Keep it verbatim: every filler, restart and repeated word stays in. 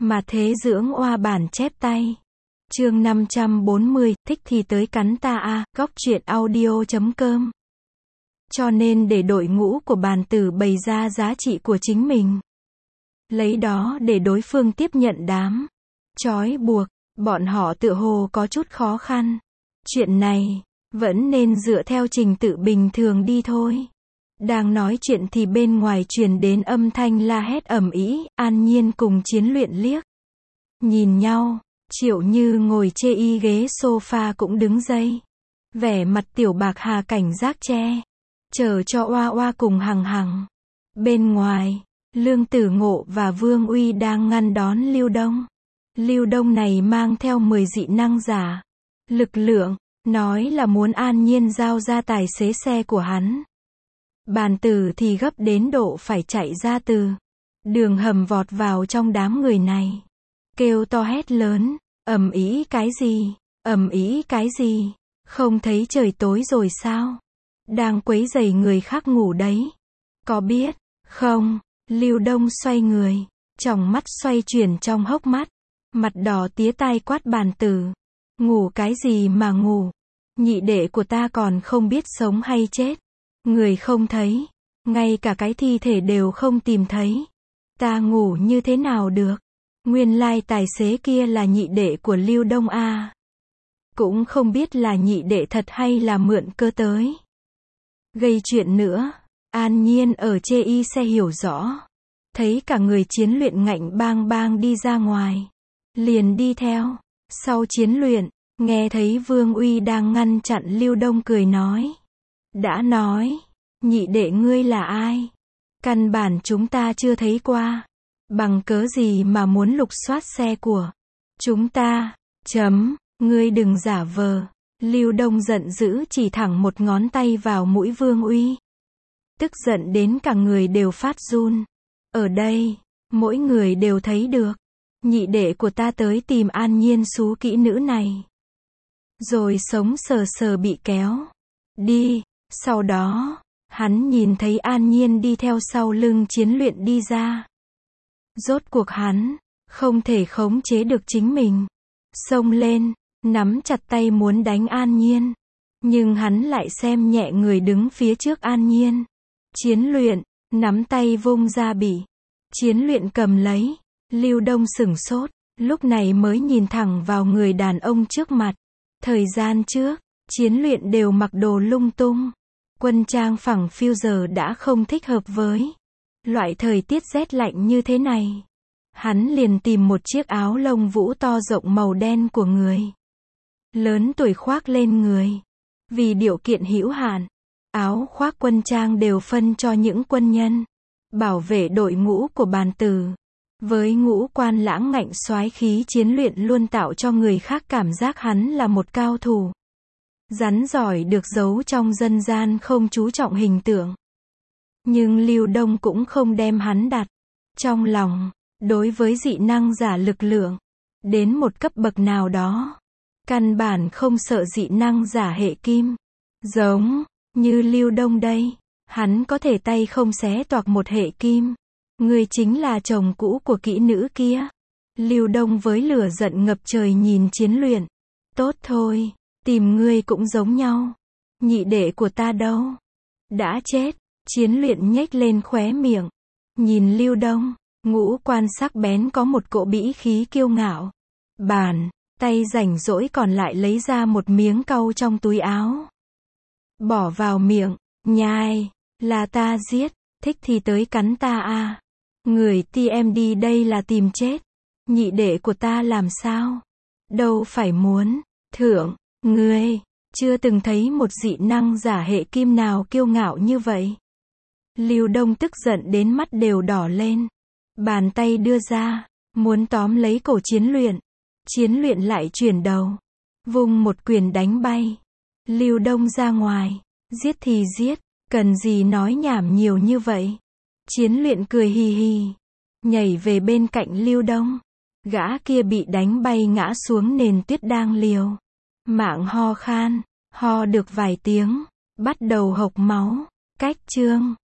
Mà thế dưỡng oa bản chép tay. Chương năm trăm bốn mươi, thích thì tới cắn ta a, góc truyện audio chấm com. Cho nên để đội ngũ của bàn tử bày ra giá trị của chính mình. Lấy đó để đối phương tiếp nhận đám trói buộc, bọn họ tựa hồ có chút khó khăn. Chuyện này, vẫn nên dựa theo trình tự bình thường đi thôi. Đang nói chuyện thì bên ngoài truyền đến âm thanh la hét ầm ĩ, An Nhiên cùng Chiến Luyện liếc nhìn nhau, Triệu Như ngồi chê y ghế sofa cũng đứng dậy. Vẻ mặt Tiểu Bạc Hà cảnh giác che chờ cho Oa Oa cùng Hằng Hằng. Bên ngoài, Lương Tử Ngộ và Vương Uy đang ngăn đón Lưu Đông. Lưu Đông này mang theo mười dị năng giả lực lượng, nói là muốn An Nhiên giao ra tài xế xe của hắn. Bàn tử thì gấp đến độ phải chạy ra từ đường hầm vọt vào trong đám người này, kêu to hét lớn, ầm ĩ cái gì, ầm ĩ cái gì, không thấy trời tối rồi sao? Đang quấy rầy người khác ngủ đấy. Có biết không? Lưu Đông xoay người, tròng mắt xoay chuyển trong hốc mắt, mặt đỏ tía tai quát bàn tử. Ngủ cái gì mà ngủ? Nhị đệ của ta còn không biết sống hay chết. Người không thấy, ngay cả cái thi thể đều không tìm thấy. Ta ngủ như thế nào được? Nguyên lai tài xế kia là nhị đệ của Lưu Đông a. Cũng không biết là nhị đệ thật hay là mượn cơ tới gây chuyện nữa. An Nhiên ở chê y xe hiểu rõ, thấy cả người Chiến Luyện ngạnh bang bang đi ra ngoài, liền đi theo sau Chiến Luyện. Nghe thấy Vương Uy đang ngăn chặn Lưu Đông cười nói, đã nói, nhị đệ ngươi là ai? Căn bản chúng ta chưa thấy qua, bằng cớ gì mà muốn lục soát xe của chúng ta? Chấm, ngươi đừng giả vờ. Lưu Đông giận dữ chỉ thẳng một ngón tay vào mũi Vương Uy, tức giận đến cả người đều phát run. Ở đây, mỗi người đều thấy được, nhị đệ của ta tới tìm An Nhiên xú kỹ nữ này, rồi sống sờ sờ bị kéo đi. Sau đó, hắn nhìn thấy An Nhiên đi theo sau lưng Chiến Luyện đi ra. Rốt cuộc hắn không thể khống chế được chính mình, xông lên, nắm chặt tay muốn đánh An Nhiên, nhưng hắn lại xem nhẹ người đứng phía trước An Nhiên. Chiến Luyện nắm tay vung ra bị Chiến Luyện cầm lấy. Lưu Đông sửng sốt, lúc này mới nhìn thẳng vào người đàn ông trước mặt. Thời gian trước, Chiến Luyện đều mặc đồ lung tung, quân trang phẳng phiu, giờ đã không thích hợp với loại thời tiết rét lạnh như thế này. Hắn liền tìm một chiếc áo lông vũ to rộng màu đen của người lớn tuổi khoác lên người. Vì điều kiện hữu hạn, áo khoác quân trang đều phân cho những quân nhân bảo vệ đội ngũ của bàn tử. Với ngũ quan lãng ngạnh soái khí, Chiến Luyện luôn tạo cho người khác cảm giác hắn là một cao thủ rắn giỏi được giấu trong dân gian, không chú trọng hình tượng. Nhưng Lưu Đông cũng không đem hắn đặt trong lòng. Đối với dị năng giả lực lượng đến một cấp bậc nào đó, căn bản không sợ dị năng giả hệ kim. Giống như Lưu Đông đây, hắn có thể tay không xé toạc một hệ kim. Ngươi chính là chồng cũ của kỹ nữ kia. Lưu Đông với lửa giận ngập trời nhìn Chiến Luyện. Tốt thôi, tìm ngươi cũng giống nhau. Nhị đệ của ta đâu? Đã chết. Chiến Luyện nhếch lên khóe miệng, nhìn Lưu Đông, ngũ quan sắc bén có một cỗ bĩ khí kiêu ngạo. Bàn tay rảnh rỗi còn lại lấy ra một miếng cau trong túi áo, bỏ vào miệng, nhai. Là ta giết, thích thì tới cắn ta a. Người ti em đi đây là tìm chết. Nhị đệ của ta làm sao? Đâu phải muốn thưởng ngươi. Chưa từng thấy một dị năng giả hệ kim nào kiêu ngạo như vậy. Lưu Đông tức giận đến mắt đều đỏ lên, bàn tay đưa ra, muốn tóm lấy cổ Chiến Luyện. Chiến Luyện lại chuyển đầu, vung một quyền đánh bay Lưu Đông ra ngoài. Giết thì giết, cần gì nói nhảm nhiều như vậy? Chiến Luyện cười hì hì, nhảy về bên cạnh Lưu Đông. Gã kia bị đánh bay ngã xuống nền tuyết đang liều mạng ho khan, ho được vài tiếng, bắt đầu hộc máu. Cách chương